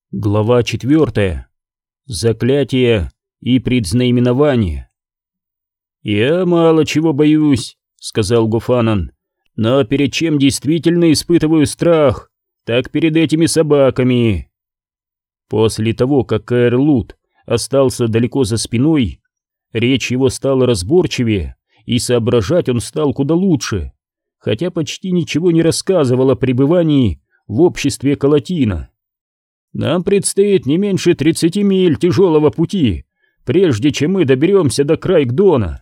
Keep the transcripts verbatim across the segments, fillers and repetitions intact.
Глава четвертая. Заклятие и предзнаменование. «Я мало чего боюсь», — сказал Гофанан, — «но перед чем действительно испытываю страх, так перед этими собаками». После того, как Каэр Лут остался далеко за спиной, речь его стала разборчивее, и соображать он стал куда лучше, хотя почти ничего не рассказывал о пребывании в обществе Калатина. «Нам предстоит не меньше тридцати миль тяжелого пути, прежде чем мы доберемся до Крайгдона».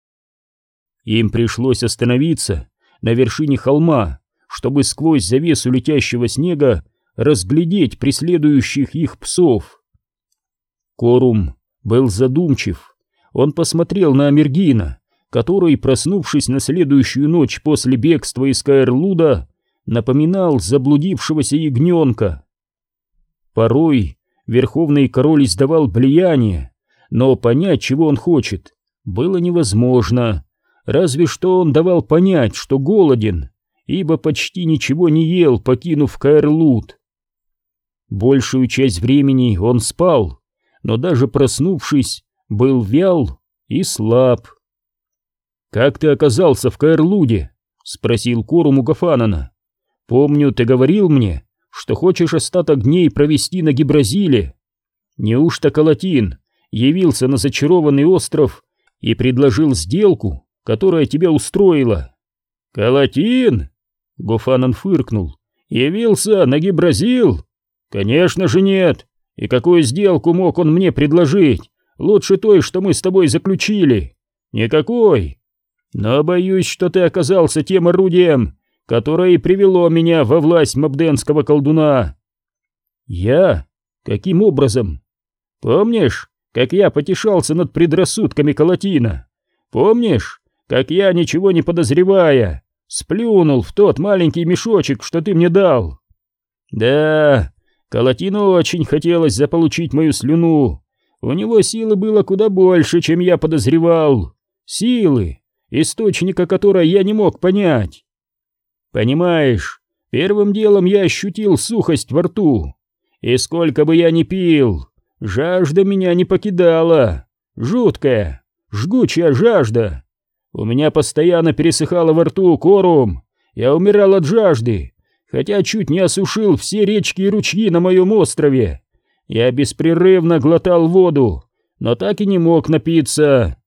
Им пришлось остановиться на вершине холма, чтобы сквозь завесу летящего снега разглядеть преследующих их псов. Корум был задумчив. Он посмотрел на Амергина, который, проснувшись на следующую ночь после бегства из Каэр-Луда, напоминал заблудившегося ягненка. Порой верховный король издавал блияние, но понять, чего он хочет, было невозможно, разве что он давал понять, что голоден, ибо почти ничего не ел, покинув Каэр-Луд. Большую часть времени он спал, но даже проснувшись, был вял и слаб. «Как ты оказался в Каэр-Луде?» — спросил Корум у Гофанана. «Помню, ты говорил мне, что хочешь остаток дней провести на Гибразиле. Неужто Калатин явился на зачарованный остров и предложил сделку, которая тебя устроила?» «Калатин?» — Гофанан фыркнул. «Явился на Гибразил? Конечно же нет. И какую сделку мог он мне предложить? Лучше той, что мы с тобой заключили. Никакой. Но боюсь, что ты оказался тем орудием, которое и привело меня во власть мабденского колдуна». «Я? Каким образом?» «Помнишь, как я потешался над предрассудками Калатина? Помнишь, как я, ничего не подозревая, сплюнул в тот маленький мешочек, что ты мне дал? Да, Калатину очень хотелось заполучить мою слюну. У него силы было куда больше, чем я подозревал. Силы, источника которой я не мог понять. Понимаешь, первым делом я ощутил сухость во рту. И сколько бы я ни пил, жажда меня не покидала. Жуткая, жгучая жажда. У меня постоянно пересыхало во рту, Корум. Я умирал от жажды, хотя чуть не осушил все речки и ручьи на моем острове. Я беспрерывно глотал воду, но так и не мог напиться.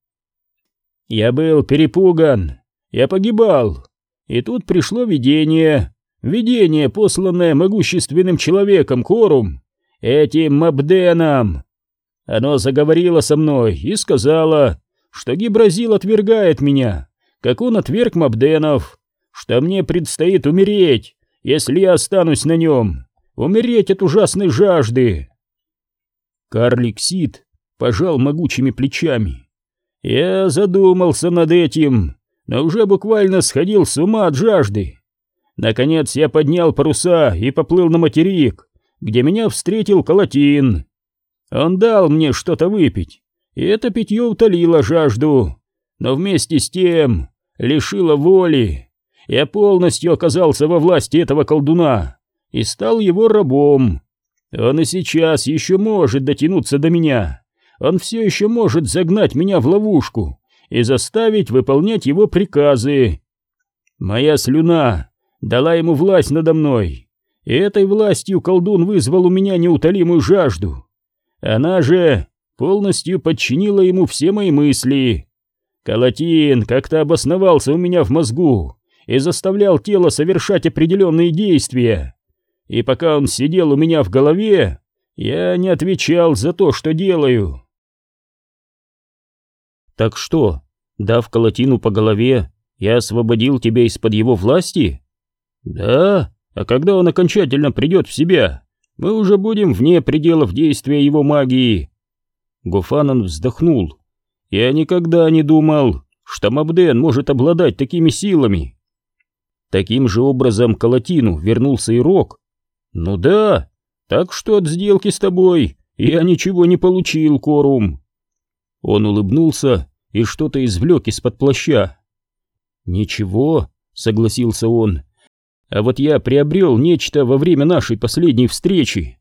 Я был перепуган, я погибал. И тут пришло видение, видение, посланное могущественным человеком, Корум, этим Мабденом. Оно заговорило со мной и сказала, что Гибразил отвергает меня, как он отверг Мабденов, что мне предстоит умереть, если я останусь на нем, умереть от ужасной жажды. Карлик Сид пожал могучими плечами. Я задумался над этим, но уже буквально сходил с ума от жажды. Наконец я поднял паруса и поплыл на материк, где меня встретил Калатин. Он дал мне что-то выпить, и это питье утолило жажду, но вместе с тем лишило воли. Я полностью оказался во власти этого колдуна и стал его рабом. Он и сейчас еще может дотянуться до меня. Он все еще может загнать меня в ловушку и заставить выполнять его приказы. Моя слюна дала ему власть надо мной, и этой властью колдун вызвал у меня неутолимую жажду. Она же полностью подчинила ему все мои мысли. Калатин как-то обосновался у меня в мозгу и заставлял тело совершать определенные действия. И пока он сидел у меня в голове, я не отвечал за то, что делаю. «Так что, дав Калатину по голове, я освободил тебя из-под его власти?» «Да, а когда он окончательно придет в себя, мы уже будем вне пределов действия его магии». Гофанан вздохнул. «Я никогда не думал, что Мабден может обладать такими силами». Таким же образом к Калатину вернулся и Рок. «Ну да, так что от сделки с тобой я ничего не получил, Корум». Он улыбнулся и что-то извлек из-под плаща. «Ничего», — согласился он, — «а вот я приобрел нечто во время нашей последней встречи».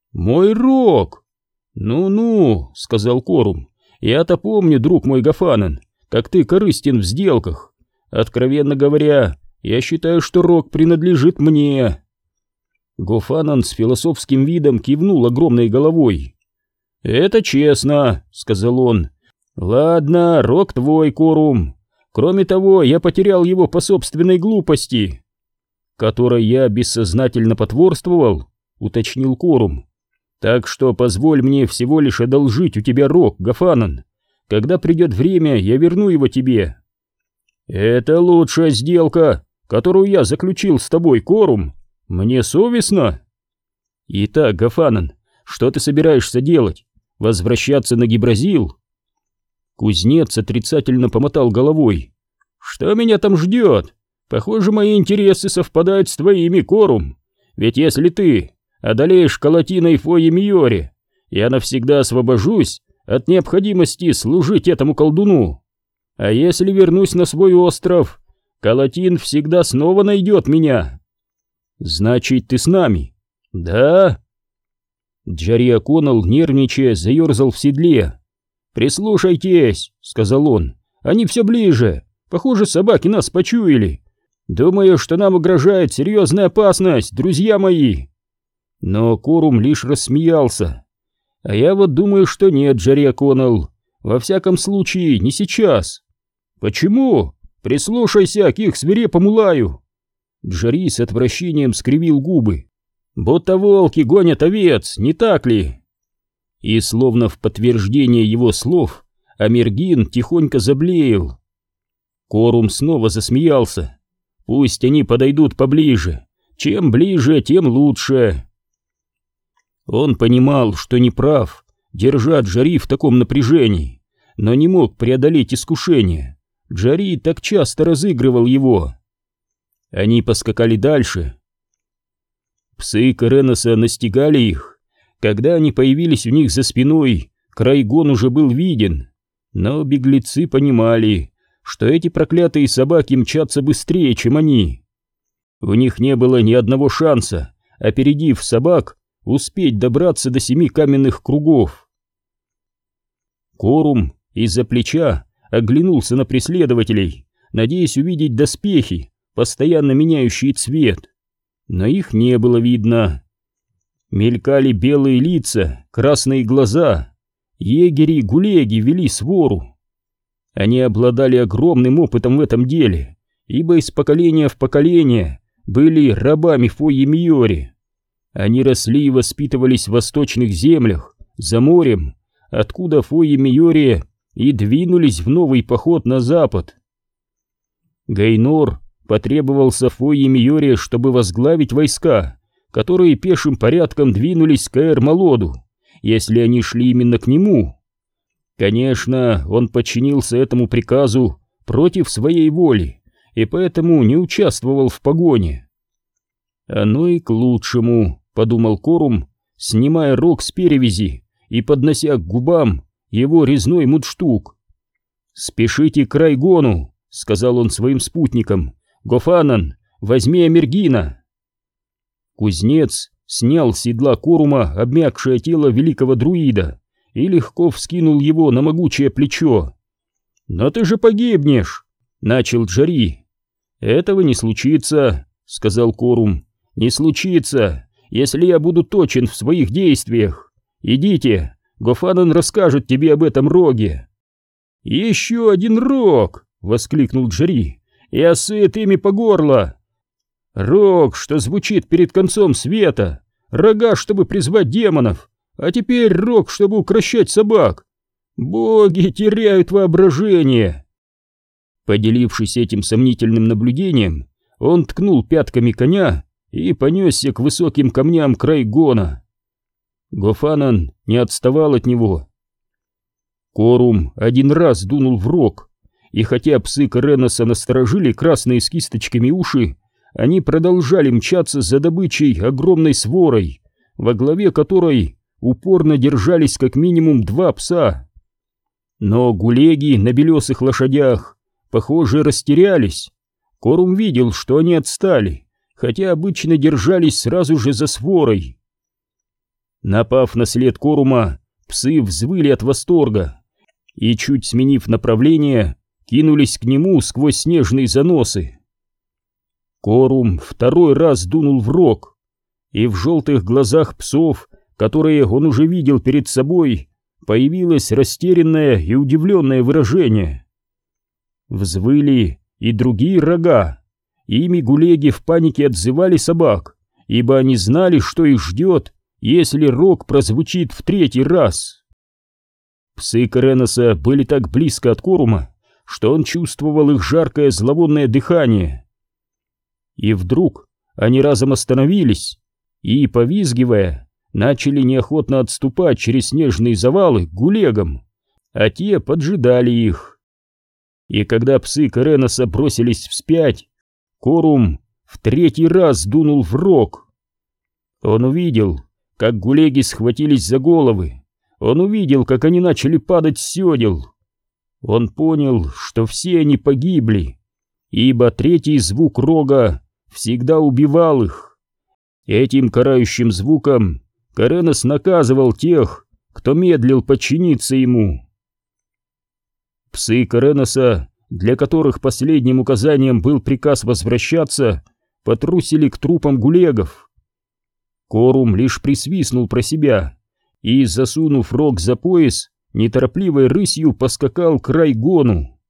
«Мой рог!» «Ну-ну», — сказал Корум, — «я-то помню, друг мой Гофанан, как ты корыстен в сделках. Откровенно говоря, я считаю, что рог принадлежит мне». Гофанан с философским видом кивнул огромной головой. «Это честно», — сказал он. «Ладно, рог твой, Корум. Кроме того, я потерял его по собственной глупости». «Которой я бессознательно потворствовал», — уточнил Корум. «Так что позволь мне всего лишь одолжить у тебя рог, Гофанан. Когда придет время, я верну его тебе». «Это лучшая сделка, которую я заключил с тобой, Корум. Мне совестно». «Итак, Гофанан, что ты собираешься делать? Возвращаться на Гибразил?» Кузнец отрицательно помотал головой. «Что меня там ждет? Похоже, мои интересы совпадают с твоими, Корум. Ведь если ты одолеешь Калатина и Фойе Миоре, я навсегда освобожусь от необходимости служить этому колдуну. А если вернусь на свой остров, Калатин всегда снова найдет меня». «Значит, ты с нами?» «Да». Джарри О'Коннелл, нервничая, заерзал в седле. «Прислушайтесь», — сказал он, — «они все ближе. Похоже, собаки нас почуяли. Думаю, что нам угрожает серьезная опасность, друзья мои». Но Корум лишь рассмеялся. «А я вот думаю, что нет, Джарри О'Коннелл. Во всяком случае, не сейчас». «Почему? Прислушайся к их свирепому лаю». Джарри с отвращением скривил губы. «Будто волки гонят овец, не так ли?» И словно в подтверждение его слов, Амергин тихонько заблеял. Корум снова засмеялся. «Пусть они подойдут поближе. Чем ближе, тем лучше». Он понимал, что не прав, держа Джарри в таком напряжении, но не мог преодолеть искушение. Джарри так часто разыгрывал его. Они поскакали дальше. Псы Кереноса настигали их. Когда они появились у них за спиной, Крайгон уже был виден. Но беглецы понимали, что эти проклятые собаки мчатся быстрее, чем они. У них не было ни одного шанса, опередив собак, успеть добраться до семи каменных кругов. Корум из-за плеча оглянулся на преследователей, надеясь увидеть доспехи, постоянно меняющие цвет. Но их не было видно. Мелькали белые лица, красные глаза. Егери и гулеги вели свору. Они обладали огромным опытом в этом деле, ибо из поколения в поколение были рабами Фойе Миоре. Они росли и воспитывались в восточных землях, за морем, откуда Фойе Миоре и двинулись в новый поход на запад. Гайнор потребовался Фойе Миоре, чтобы возглавить войска, которые пешим порядком двинулись к Эр-Малоду, если они шли именно к нему. Конечно, он подчинился этому приказу против своей воли и поэтому не участвовал в погоне. «Оно и к лучшему», — подумал Корум, снимая рог с перевязи и поднося к губам его резной мундштук. «Спешите к Крайгону», — сказал он своим спутникам. «Гофанан, возьми Амергина». Кузнец снял с седла Корума обмякшее тело великого друида и легко вскинул его на могучее плечо. «Но ты же погибнешь!» — начал Джарри. «Этого не случится», — сказал Корум. «Не случится, если я буду точен в своих действиях. Идите, Гофанан расскажет тебе об этом роге». «Еще один рог!» — воскликнул Джарри. «Я сыт ими по горло! Рог, что звучит перед концом света, рога, чтобы призвать демонов, а теперь рог, чтобы укрощать собак. Боги теряют воображение!» Поделившись этим сомнительным наблюдением, он ткнул пятками коня и понесся к высоким камням Крайгона. Гофанан не отставал от него. Корум один раз дунул в рог, и хотя псы Кереноса насторожили красные с кисточками уши, они продолжали мчаться за добычей огромной сворой, во главе которой упорно держались как минимум два пса. Но гулеги на белесых лошадях, похоже, растерялись. Корум видел, что они отстали, хотя обычно держались сразу же за сворой. Напав на след Корума, псы взвыли от восторга и, чуть сменив направление, кинулись к нему сквозь снежные заносы. Корум второй раз дунул в рог, и в желтых глазах псов, которые он уже видел перед собой, появилось растерянное и удивленное выражение. Взвыли и другие рога, ими гулеги в панике отзывали собак, ибо они знали, что их ждет, если рог прозвучит в третий раз. Псы Кереноса были так близко от Корума, что он чувствовал их жаркое зловонное дыхание. И вдруг они разом остановились и, повизгивая, начали неохотно отступать через снежные завалы к гулегам, а те поджидали их. И когда псы Кереноса бросились вспять, Корум в третий раз дунул в рог. Он увидел, как гулеги схватились за головы, он увидел, как они начали падать с седел. Он понял, что все они погибли, ибо третий звук рога всегда убивал их. Этим карающим звуком Керенос наказывал тех, кто медлил подчиниться ему. Псы Кереноса, для которых последним указанием был приказ возвращаться, потрусили к трупам гулегов. Корум лишь присвистнул про себя и, засунув рог за пояс, неторопливой рысью поскакал к Райгону.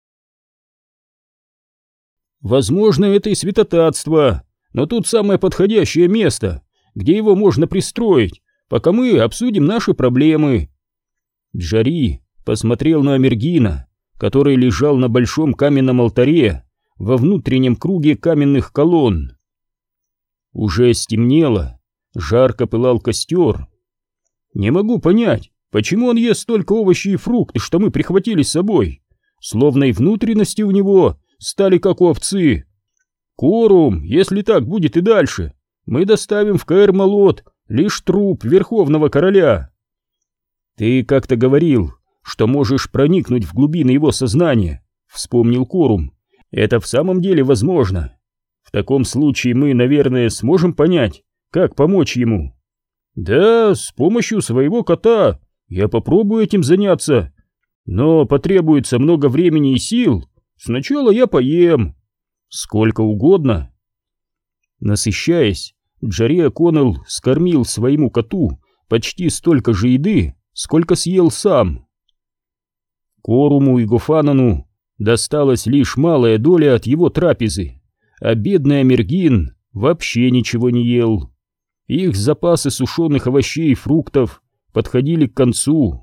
Возможно, это и святотатство, но тут самое подходящее место, где его можно пристроить, пока мы обсудим наши проблемы. Джари посмотрел на Амергина, который лежал на большом каменном алтаре во внутреннем круге каменных колонн. Уже стемнело, жарко пылал костер. Не могу понять, почему он ест столько овощей и фрукты, что мы прихватили с собой, словно и внутренности у него стали как у овцы. Корум, если так будет и дальше, мы доставим в Каэр-Малот лишь труп верховного короля. Ты как-то говорил, что можешь проникнуть в глубины его сознания, вспомнил Корум. Это в самом деле возможно. В таком случае мы, наверное, сможем понять, как помочь ему. Да, с помощью своего кота я попробую этим заняться, но потребуется много времени и сил. Сначала я поем. Сколько угодно. Насыщаясь, Джари О'Коннелл скормил своему коту почти столько же еды, сколько съел сам. Коруму и Гофанану досталась лишь малая доля от его трапезы, а бедный Амергин вообще ничего не ел. Их запасы сушеных овощей и фруктов подходили к концу.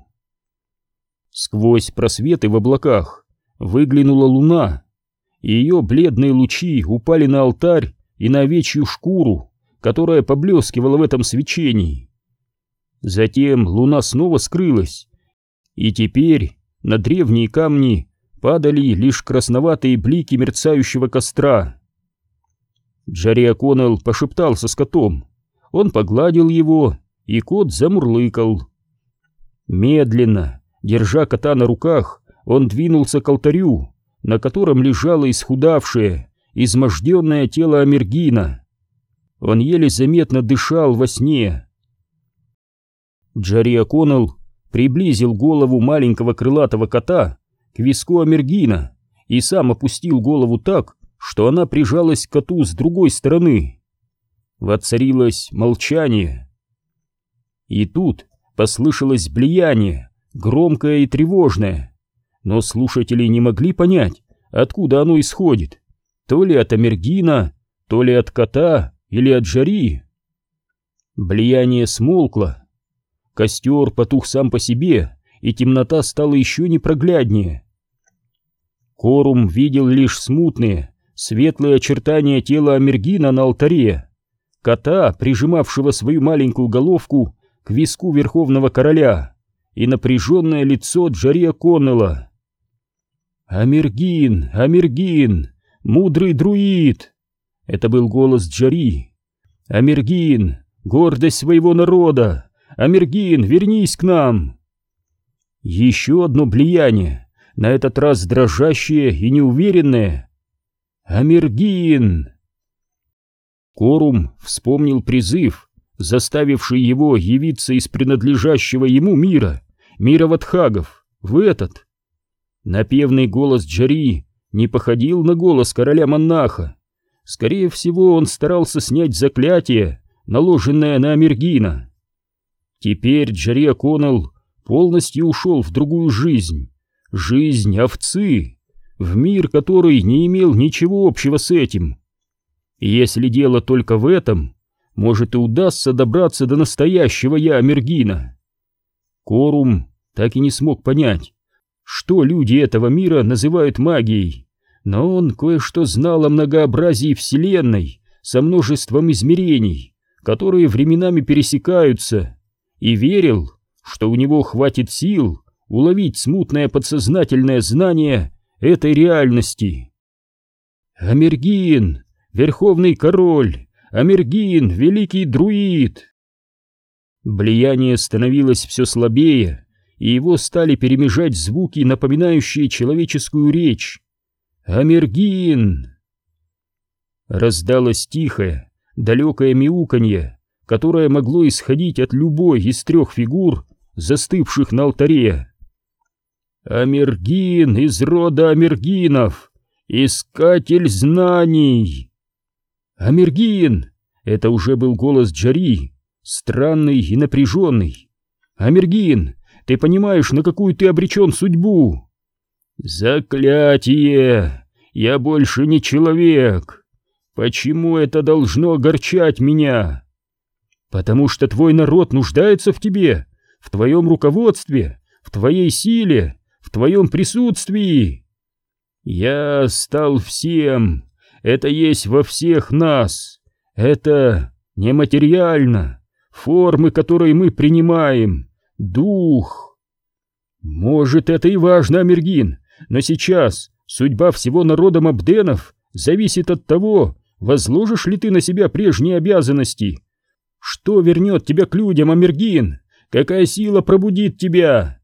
Сквозь просветы в облаках выглянула луна, и ее бледные лучи упали на алтарь и на овечью шкуру, которая поблескивала в этом свечении. Затем луна снова скрылась, и теперь на древние камни падали лишь красноватые блики мерцающего костра. Джари О'Коннелл пошептался с котом. Он погладил его, и кот замурлыкал. Медленно, держа кота на руках, он двинулся к алтарю, на котором лежало исхудавшее, изможденное тело Амергина. Он еле заметно дышал во сне. Джари О'Коннелл приблизил голову маленького крылатого кота к виску Амергина и сам опустил голову так, что она прижалась к коту с другой стороны. Воцарилось молчание. И тут послышалось блеяние, громкое и тревожное, но слушатели не могли понять, откуда оно исходит, то ли от Амергина, то ли от кота или от Джари. Блеяние смолкло, костер потух сам по себе, и темнота стала еще непрогляднее. Корум видел лишь смутные, светлые очертания тела Амергина на алтаре, кота, прижимавшего свою маленькую головку к виску верховного короля, и напряженное лицо Джари О'Коннелла. «Амергин! Амергин! Мудрый друид!» Это был голос Джари. «Амергин! Гордость своего народа! Амергин, вернись к нам!» Еще одно блеяние, на этот раз дрожащее и неуверенное. «Амергин!» Корум вспомнил призыв, заставивший его явиться из принадлежащего ему мира, мира ватхагов, в этот. Напевный голос Джари не походил на голос короля-монаха. Скорее всего, он старался снять заклятие, наложенное на Амергина. Теперь Джари О'Коннелл полностью ушел в другую жизнь, жизнь овцы, в мир, который не имел ничего общего с этим. И если дело только в этом, может и удастся добраться до настоящего я Амергина. Корум так и не смог понять, что люди этого мира называют магией, но он кое-что знал о многообразии Вселенной со множеством измерений, которые временами пересекаются, и верил, что у него хватит сил уловить смутное подсознательное знание этой реальности. Амергин, верховный король, Амергин, великий друид. Влияние становилось все слабее, и его стали перемежать звуки, напоминающие человеческую речь. Амергин! Раздалось тихое, далекое мяуканье, которое могло исходить от любой из трех фигур, застывших на алтаре. Амергин из рода Амергинов, искатель знаний. Амергин! Это уже был голос Джари, странный и напряженный. Амергин, ты понимаешь, на какую ты обречен судьбу? Заклятие! Я больше не человек. Почему это должно огорчать меня? Потому что твой народ нуждается в тебе, в твоем руководстве, в твоей силе, в твоем присутствии. Я стал всем. Это есть во всех нас. Это нематериально. Формы, которые мы принимаем. Дух. Может, это и важно, Амергин, но сейчас судьба всего народа Мабденов зависит от того, возложишь ли ты на себя прежние обязанности. Что вернет тебя к людям, Амергин? Какая сила пробудит тебя?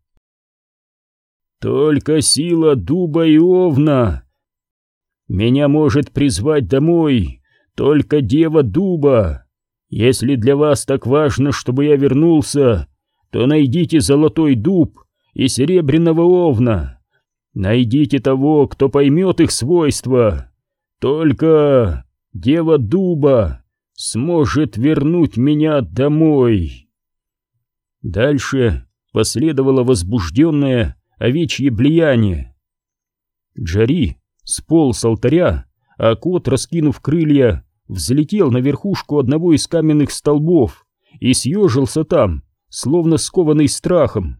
Только сила дуба и овна. Меня может призвать домой только дева дуба. Если для вас так важно, чтобы я вернулся, то найдите золотой дуб и серебряного овна. Найдите того, кто поймет их свойства. Только дева дуба сможет вернуть меня домой. Дальше последовало возбужденное овечье блеяние. Джари сполз с алтаря, а кот, раскинув крылья, взлетел на верхушку одного из каменных столбов и съежился там, словно скованный страхом.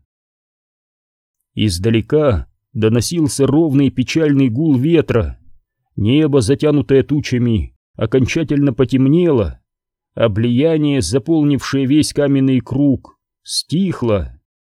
Издалека доносился ровный печальный гул ветра. Небо, затянутое тучами, окончательно потемнело, а влияние, заполнившее весь каменный круг, стихло.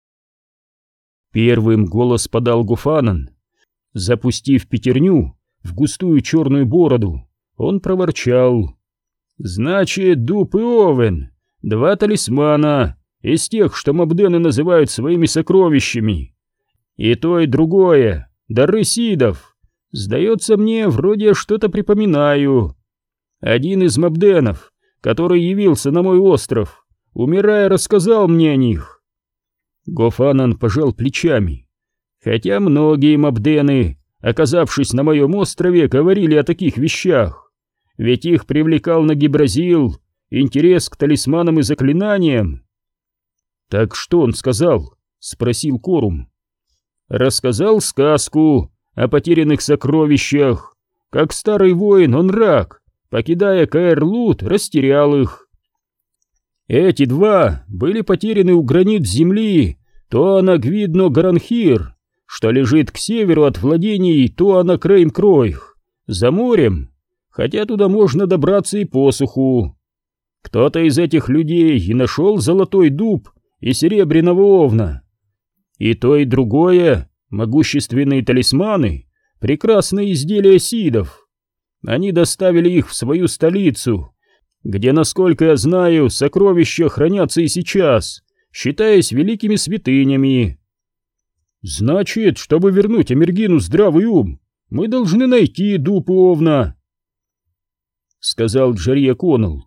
Первым голос подал Гофанан. Запустив пятерню в густую черную бороду, он проворчал: «Значит, дуб и овен, два талисмана из тех, что мабдены называют своими сокровищами. И то, и другое — дары сидов. Сдается мне, вроде что-то припоминаю. Один из мабденов, который явился на мой остров, умирая, рассказал мне о них». Гофанан пожал плечами. «Хотя многие мабдены, оказавшись на моем острове, говорили о таких вещах. Ведь их привлекал на Гибразил интерес к талисманам и заклинаниям». «Так что он сказал?» — спросил Корум. «Рассказал сказку о потерянных сокровищах. Как старый воин он рак, покидая Каэр-Лут, растерял их. Эти два были потеряны у границ земли Туана-Гвидно-Гаранхир, что лежит к северу от владений Туана-Крейм-Кройх, за морем, хотя туда можно добраться и по суху. Кто-то из этих людей и нашел золотой дуб и серебряного овна. И то, и другое — могущественные талисманы, прекрасные изделия сидов. Они доставили их в свою столицу, где, насколько я знаю, сокровища хранятся и сейчас, считаясь великими святынями. Значит, чтобы вернуть Амергину здравый ум, мы должны найти дуб и овна, — сказал Джари О'Коннелл.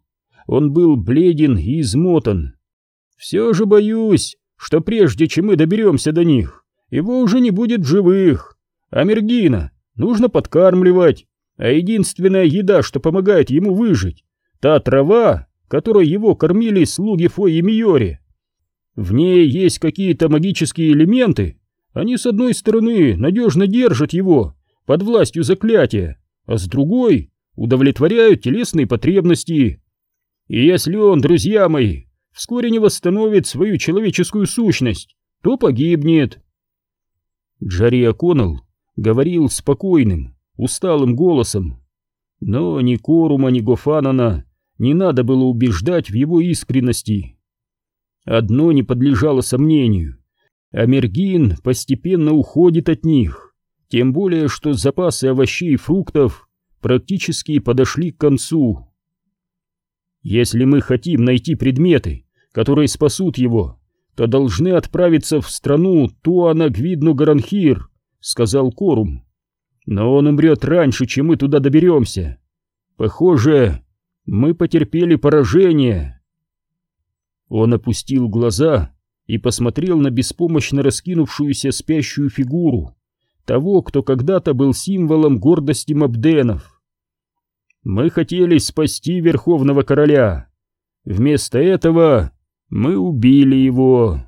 он был бледен и измотан. «Все же боюсь, что прежде чем мы доберемся до них, его уже не будет в живых. Амергина нужно подкармливать, а единственная еда, что помогает ему выжить, та трава, которой его кормили слуги Фой и Миори. В ней есть какие-то магические элементы, они с одной стороны надежно держат его под властью заклятия, а с другой удовлетворяют телесные потребности. И если он, друзья мои, вскоре не восстановит свою человеческую сущность, то погибнет». Джарри О'Коннелл говорил спокойным, усталым голосом, но ни Корума, ни Гофанана не надо было убеждать в его искренности. Одно не подлежало сомнению: Амергин постепенно уходит от них, тем более что запасы овощей и фруктов практически подошли к концу. «Если мы хотим найти предметы, которые спасут его, то должны отправиться в страну Туанагвидну-Гаранхир», — сказал Корум. «Но он умрет раньше, чем мы туда доберемся. Похоже, мы потерпели поражение». Он опустил глаза и посмотрел на беспомощно раскинувшуюся спящую фигуру того, кто когда-то был символом гордости Мабденов. «Мы хотели спасти Верховного Короля. Вместо этого мы убили его».